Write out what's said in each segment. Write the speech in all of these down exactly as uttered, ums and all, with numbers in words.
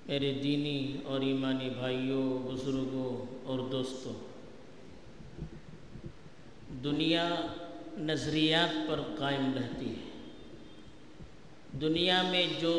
میرے دینی اور ایمانی بھائیوں، بزرگوں اور دوستوں، دنیا نظریات پر قائم رہتی ہے۔ دنیا میں جو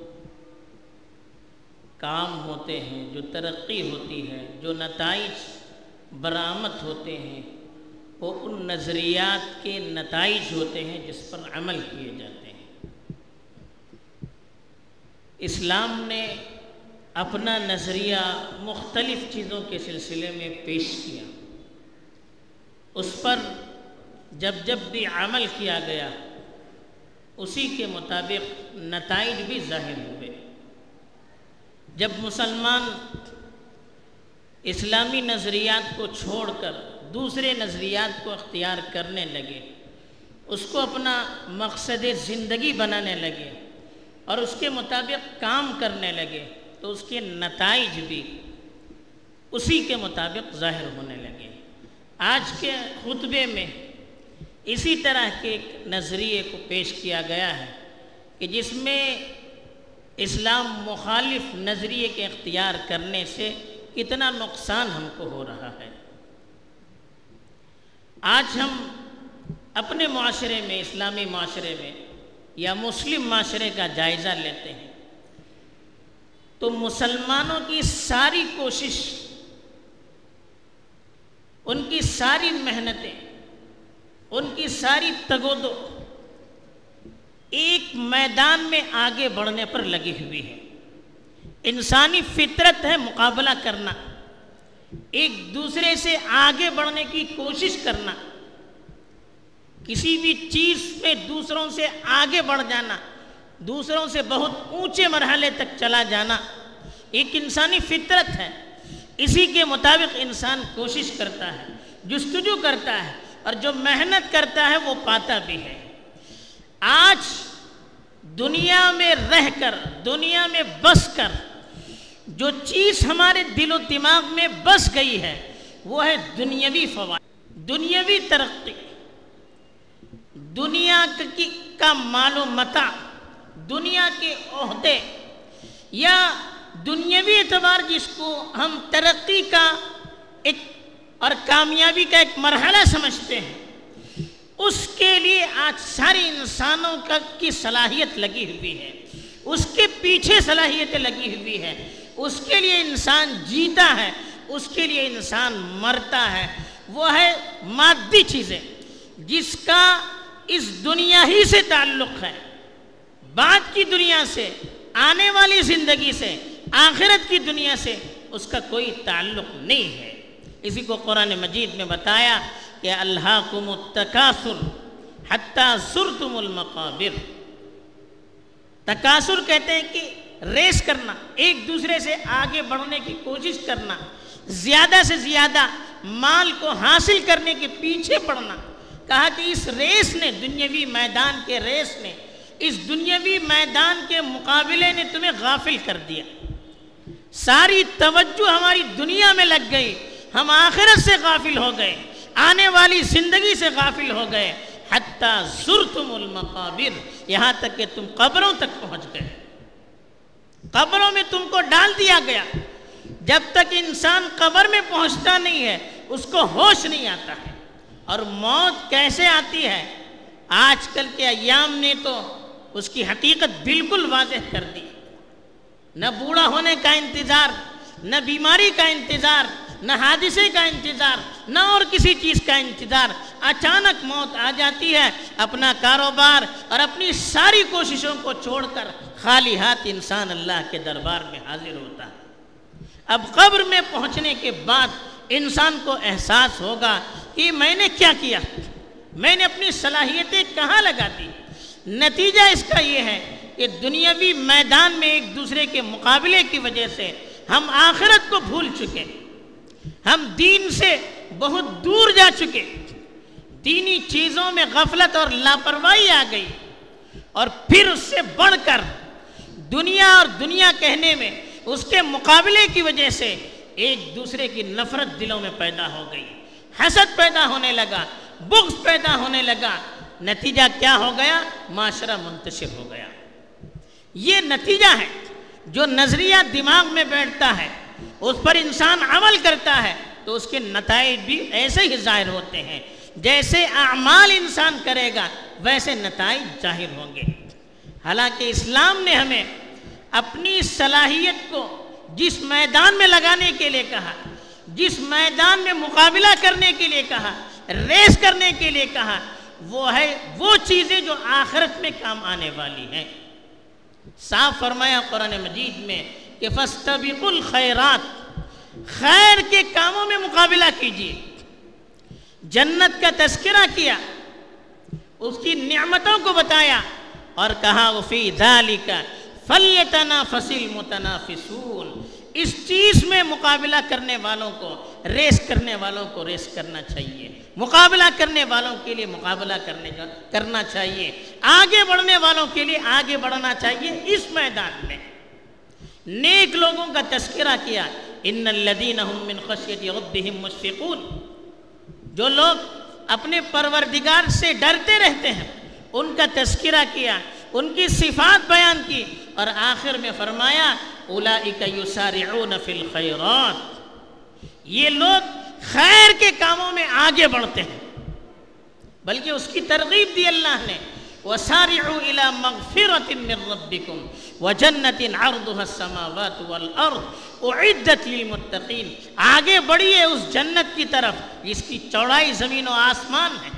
کام ہوتے ہیں، جو ترقی ہوتی ہے، جو نتائج برآمد ہوتے ہیں، وہ ان نظریات کے نتائج ہوتے ہیں جس پر عمل کیے جاتے ہیں۔ اسلام نے اپنا نظریہ مختلف چیزوں کے سلسلے میں پیش کیا، اس پر جب جب بھی عمل کیا گیا اسی کے مطابق نتائج بھی ظاہر ہوئے۔ جب مسلمان اسلامی نظریات کو چھوڑ کر دوسرے نظریات کو اختیار کرنے لگے، اس کو اپنا مقصد زندگی بنانے لگے اور اس کے مطابق کام کرنے لگے، تو اس کے نتائج بھی اسی کے مطابق ظاہر ہونے لگے۔ آج کے خطبے میں اسی طرح کے ایک نظریے کو پیش کیا گیا ہے کہ جس میں اسلام مخالف نظریے کے اختیار کرنے سے کتنا نقصان ہم کو ہو رہا ہے۔ آج ہم اپنے معاشرے میں، اسلامی معاشرے میں یا مسلم معاشرے کا جائزہ لیتے ہیں تو مسلمانوں کی ساری کوشش، ان کی ساری محنتیں، ان کی ساری تگ و دو ایک میدان میں آگے بڑھنے پر لگی ہوئی ہے۔ انسانی فطرت ہے مقابلہ کرنا، ایک دوسرے سے آگے بڑھنے کی کوشش کرنا، کسی بھی چیز میں دوسروں سے آگے بڑھ جانا، دوسروں سے بہت اونچے مرحلے تک چلا جانا ایک انسانی فطرت ہے۔ اسی کے مطابق انسان کوشش کرتا ہے، جستجو کرتا ہے، اور جو محنت کرتا ہے وہ پاتا بھی ہے۔ آج دنیا میں رہ کر، دنیا میں بس کر جو چیز ہمارے دل و دماغ میں بس گئی ہے وہ ہے دنیاوی فوائد، دنیاوی ترقی، دنیا کی کا مال و متاع، دنیا کے عہدے، یا دنیاوی اعتبار جس کو ہم ترقی کا ایک اور کامیابی کا ایک مرحلہ سمجھتے ہیں، اس کے لیے آج سارے انسانوں کا کی صلاحیت لگی ہوئی ہے، اس کے پیچھے صلاحیتیں لگی ہوئی ہے، اس کے لیے انسان جیتا ہے، اس کے لیے انسان مرتا ہے۔ وہ ہے مادی چیزیں جس کا اس دنیا ہی سے تعلق ہے، بعد کی دنیا سے، آنے والی زندگی سے، آخرت کی دنیا سے اس کا کوئی تعلق نہیں ہے۔ اسی کو قرآن مجید میں بتایا کہ الہاکم التکاثر حتی زرتم المقابر۔ تکاثر کہتے ہیں کہ ریس کرنا، ایک دوسرے سے آگے بڑھنے کی کوشش کرنا، زیادہ سے زیادہ مال کو حاصل کرنے کے پیچھے پڑنا۔ کہا کہ اس ریس نے، دنیاوی میدان کے ریس نے، اس دنیاوی میدان کے مقابلے نے تمہیں غافل کر دیا۔ ساری توجہ ہماری دنیا میں لگ گئی، ہم آخرت سے غافل ہو گئے، آنے والی زندگی سے غافل ہو گئے۔ حتی زرتم المقابر، یہاں تک کہ تم قبروں تک پہنچ گئے، قبروں میں تم کو ڈال دیا گیا۔ جب تک انسان قبر میں پہنچتا نہیں ہے اس کو ہوش نہیں آتا ہے۔ اور موت کیسے آتی ہے، آج کل کے ایام نے تو اس کی حقیقت بالکل واضح کر دی۔ نہ بوڑھا ہونے کا انتظار، نہ بیماری کا انتظار، نہ حادثے کا انتظار، نہ اور کسی چیز کا انتظار، اچانک موت آ جاتی ہے۔ اپنا کاروبار اور اپنی ساری کوششوں کو چھوڑ کر خالی ہاتھ انسان اللہ کے دربار میں حاضر ہوتا ہے۔ اب قبر میں پہنچنے کے بعد انسان کو احساس ہوگا کہ میں نے کیا کیا، میں نے اپنی صلاحیتیں کہاں لگا دی۔ نتیجہ اس کا یہ ہے کہ دنیاوی میدان میں ایک دوسرے کے مقابلے کی وجہ سے ہم آخرت کو بھول چکے، ہم دین سے بہت دور جا چکے، دینی چیزوں میں غفلت اور لاپرواہی آ گئی، اور پھر اس سے بڑھ کر دنیا اور دنیا کہنے میں اس کے مقابلے کی وجہ سے ایک دوسرے کی نفرت دلوں میں پیدا ہو گئی، حسد پیدا ہونے لگا، بغض پیدا ہونے لگا۔ نتیجہ کیا ہو گیا؟ معاشرہ منتشر ہو گیا۔ یہ نتیجہ ہے جو نظریہ دماغ میں بیٹھتا ہے اس پر انسان عمل کرتا ہے تو اس کے نتائج بھی ایسے ہی ظاہر ہوتے ہیں. جیسے اعمال انسان کرے گا ویسے نتائج ظاہر ہوں گے. حالانکہ اسلام نے ہمیں اپنی صلاحیت کو جس میدان میں لگانے کے لیے کہا، جس میدان میں مقابلہ کرنے کے لیے کہا، ریس کرنے کے لیے کہا، وہ ہے وہ چیزیں جو آخرت میں کام آنے والی ہیں. صاف فرمایا قرآن مجید میں کہ فَاسْتَبِقُوا الْخَيْرَاتِ، خیر کے کاموں میں مقابلہ کیجیے. جنت کا تذکرہ کیا، اس کی نعمتوں کو بتایا اور کہا وَفِي ذَلِكَ فَلْيَتَنَافَسِ الْمُتَنَافِسُونَ. اس چیز میں مقابلہ کرنے والوں کو، ریس کرنے والوں کو ریس کرنا چاہیے، مقابلہ کرنے والوں کے لیے مقابلہ کرنے کرنا چاہیے، آگے بڑھنے والوں کے لیے آگے بڑھنا چاہیے. اس میدان میں نیک لوگوں کا تذکرہ کیا، ان الذین هم من خشیۃ ربهم مشفقون. جو لوگ اپنے پروردگار سے ڈرتے رہتے ہیں ان کا تذکرہ کیا، ان کی صفات بیان کی اور آخر میں فرمایا اولئک یسارعون فی الخیرات. یہ لوگ خیر کے کاموں میں آگے بڑھتے ہیں. بلکہ اس کی ترغیب دی اللہ نے، وسارعوا الی مغفرۃ من ربکم وجنۃ عرضها السماوات والارض اعدت للمتقین. آگے بڑھیے اس جنت کی طرف جس کی چوڑائی زمین و آسمان ہے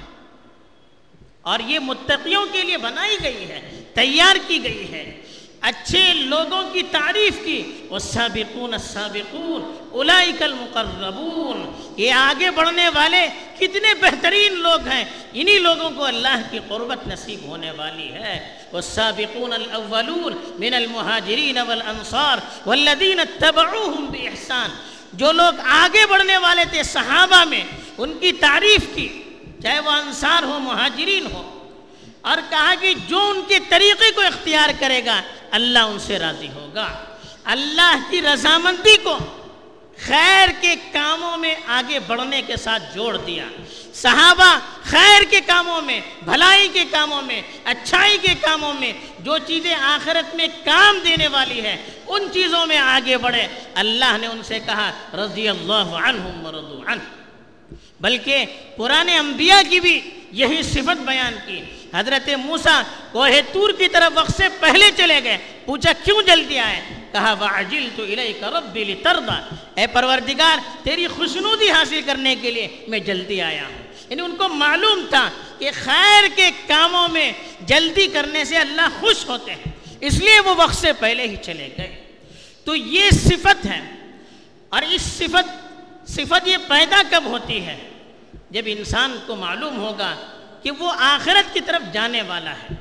اور یہ متقیوں کے لیے بنائی گئی ہے، تیار کی گئی ہے. اچھے لوگوں کی تعریف کی، والسابقون السابقون اولئک المقربون. یہ آگے بڑھنے والے کتنے بہترین لوگ ہیں، انہی لوگوں کو اللہ کی قربت نصیب ہونے والی ہے. والسابقون الاولون من المہاجرین والانصار والذین اتبعوہم باحسان. جو لوگ آگے بڑھنے والے تھے صحابہ میں، ان کی تعریف کی، چاہے وہ انصار ہو مہاجرین ہو، اور کہا کہ جو ان کے طریقے کو اختیار کرے گا اللہ ان سے راضی ہوگا. اللہ کی رضامندی کو خیر کے کاموں میں آگے بڑھنے کے ساتھ جوڑ دیا. صحابہ خیر کے کاموں میں، بھلائی کے کاموں میں، اچھائی کے کاموں میں، جو چیزیں آخرت میں کام دینے والی ہے ان چیزوں میں آگے بڑھے. اللہ نے ان سے کہا رضی اللہ عنہم ورضوا عنہ. بلکہ پرانے انبیاء کی بھی یہی صفت بیان کی. حضرت موسیٰ کوہ طور کی طرف وقت سے پہلے چلے گئے. پوچھا کیوں جلدی آئے؟ کہا وَعَجِلْتُ إِلَيْكَ رَبِّ لِتَرْضَى. اے پروردگار تیری خوشنودی حاصل کرنے کے لیے میں جلدی آیا ہوں. یعنی ان کو معلوم تھا کہ خیر کے کاموں میں جلدی کرنے سے اللہ خوش ہوتے ہیں، اس لیے وہ وقت سے پہلے ہی چلے گئے. تو یہ صفت ہے. اور اس صفت صفت یہ پیدا کب ہوتی ہے؟ جب انسان کو معلوم ہوگا کہ وہ آخرت کی طرف جانے والا ہے،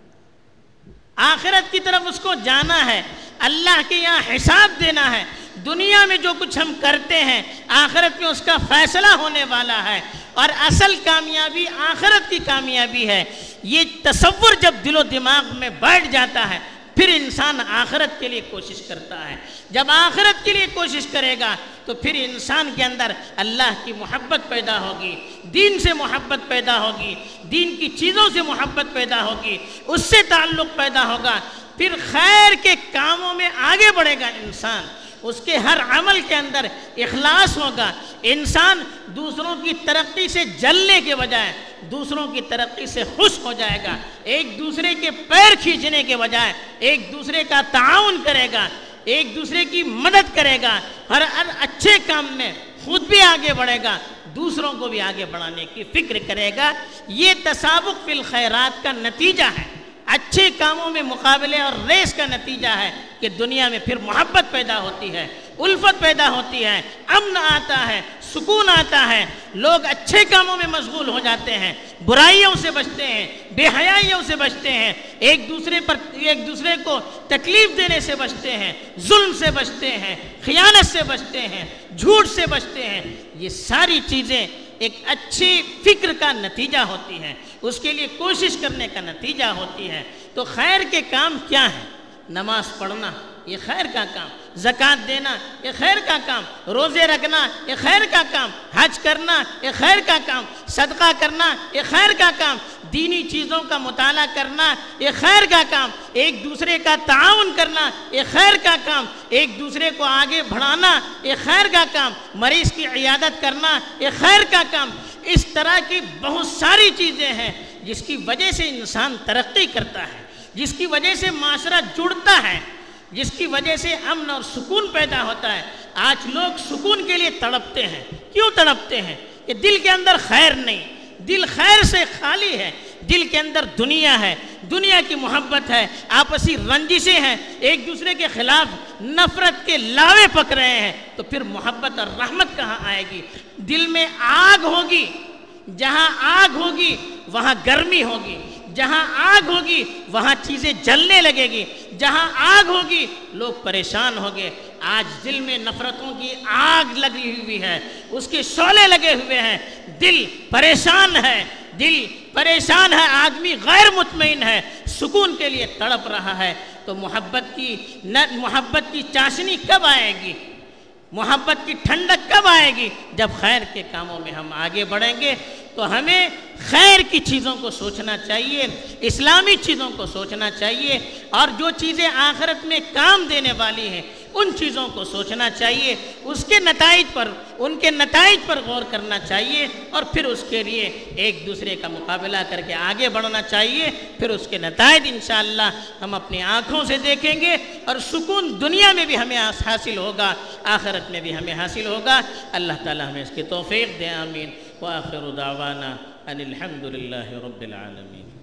آخرت کی طرف اس کو جانا ہے، اللہ کے یہاں حساب دینا ہے. دنیا میں جو کچھ ہم کرتے ہیں آخرت میں اس کا فیصلہ ہونے والا ہے، اور اصل کامیابی آخرت کی کامیابی ہے. یہ تصور جب دل و دماغ میں بیٹھ جاتا ہے پھر انسان آخرت کے لیے کوشش کرتا ہے. جب آخرت کے لیے کوشش کرے گا تو پھر انسان کے اندر اللہ کی محبت پیدا ہوگی، دین سے محبت پیدا ہوگی، دین کی چیزوں سے محبت پیدا ہوگی، اس سے تعلق پیدا ہوگا. پھر خیر کے کاموں میں آگے بڑھے گا انسان، اس کے ہر عمل کے اندر اخلاص ہوگا. انسان دوسروں کی ترقی سے جلنے کے بجائے دوسروں کی ترقی سے خوش ہو جائے گا. ایک دوسرے کے پیر کھینچنے کے بجائے ایک دوسرے کا تعاون کرے گا، ایک دوسرے کی مدد کرے گا. ہر ہر اچھے کام میں خود بھی آگے بڑھے گا، دوسروں کو بھی آگے بڑھانے کی فکر کرے گا. یہ تسابق فی الخیرات کا نتیجہ ہے، اچھے کاموں میں مقابلے اور ریس کا نتیجہ ہے کہ دنیا میں پھر محبت پیدا ہوتی ہے، الفت پیدا ہوتی ہے، امن آتا ہے، سکون آتا ہے. لوگ اچھے کاموں میں مشغول ہو جاتے ہیں، برائیوں سے بچتے ہیں، بے حیائیوں سے بچتے ہیں، ایک دوسرے پر ایک دوسرے کو تکلیف دینے سے بچتے ہیں، ظلم سے بچتے ہیں، خیانت سے بچتے ہیں، جھوٹ سے بچتے ہیں. یہ ساری چیزیں ایک اچھی فکر کا نتیجہ ہوتی ہیں، اس کے لیے کوشش کرنے کا نتیجہ ہوتی ہے. تو خیر کے کام کیا ہیں؟ نماز پڑھنا، یہ خیر کا کام، زکوٰۃ دینا یہ خیر کا کام، روزے رکھنا یہ خیر کا کام، حج کرنا یہ خیر کا کام، صدقہ کرنا یہ خیر کا کام، دینی چیزوں کا مطالعہ کرنا یہ خیر کا کام، ایک دوسرے کا تعاون کرنا یہ خیر کا کام، ایک دوسرے کو آگے بڑھانا یہ خیر کا کام، مریض کی عیادت کرنا یہ خیر کا کام۔ اس طرح کی بہت ساری چیزیں ہیں جس کی وجہ سے انسان ترقی کرتا ہے، جس کی وجہ سے معاشرہ جڑتا ہے، جس کی وجہ سے امن اور سکون پیدا ہوتا ہے۔ آج لوگ سکون کے لیے تڑپتے ہیں۔ کیوں تڑپتے ہیں؟ کہ دل کے اندر خیر نہیں، دل خیر سے خالی ہے، دل کے اندر دنیا ہے، دنیا کی محبت ہے، آپسی رنجشیں ہیں، ایک دوسرے کے خلاف نفرت کے لاوے پک رہے ہیں، تو پھر محبت اور رحمت کہاں آئے گی؟ دل میں آگ ہوگی، جہاں آگ ہوگی وہاں گرمی ہوگی، جہاں آگ ہوگی وہاں چیزیں جلنے لگے گی، جہاں آگ ہوگی لوگ پریشان ہوگے۔ آج دل میں نفرتوں کی آگ لگی ہوئی ہے، اس کے شعلے لگے ہوئے ہیں، دل پریشان ہے، دل پریشان ہے، آدمی غیر مطمئن ہے، سکون کے لیے تڑپ رہا ہے۔ تو محبت کی محبت کی چاشنی کب آئے گی؟ محبت کی ٹھنڈک کب آئے گی؟ جب خیر کے کاموں میں ہم آگے بڑھیں گے۔ تو ہمیں خیر کی چیزوں کو سوچنا چاہیے، اسلامی چیزوں کو سوچنا چاہیے، اور جو چیزیں آخرت میں کام دینے والی ہیں ان چیزوں کو سوچنا چاہیے، اس کے نتائج پر ان کے نتائج پر غور کرنا چاہیے، اور پھر اس کے لیے ایک دوسرے کا مقابلہ کر کے آگے بڑھنا چاہیے۔ پھر اس کے نتائج انشاءاللہ ہم اپنی آنکھوں سے دیکھیں گے، اور سکون دنیا میں بھی ہمیں حاصل ہوگا، آخرت میں بھی ہمیں حاصل ہوگا۔ اللہ تعالی ہمیں اس کی توفیق دے، آمین۔ وآخر دعوانا ان الحمد للہ رب العالمین۔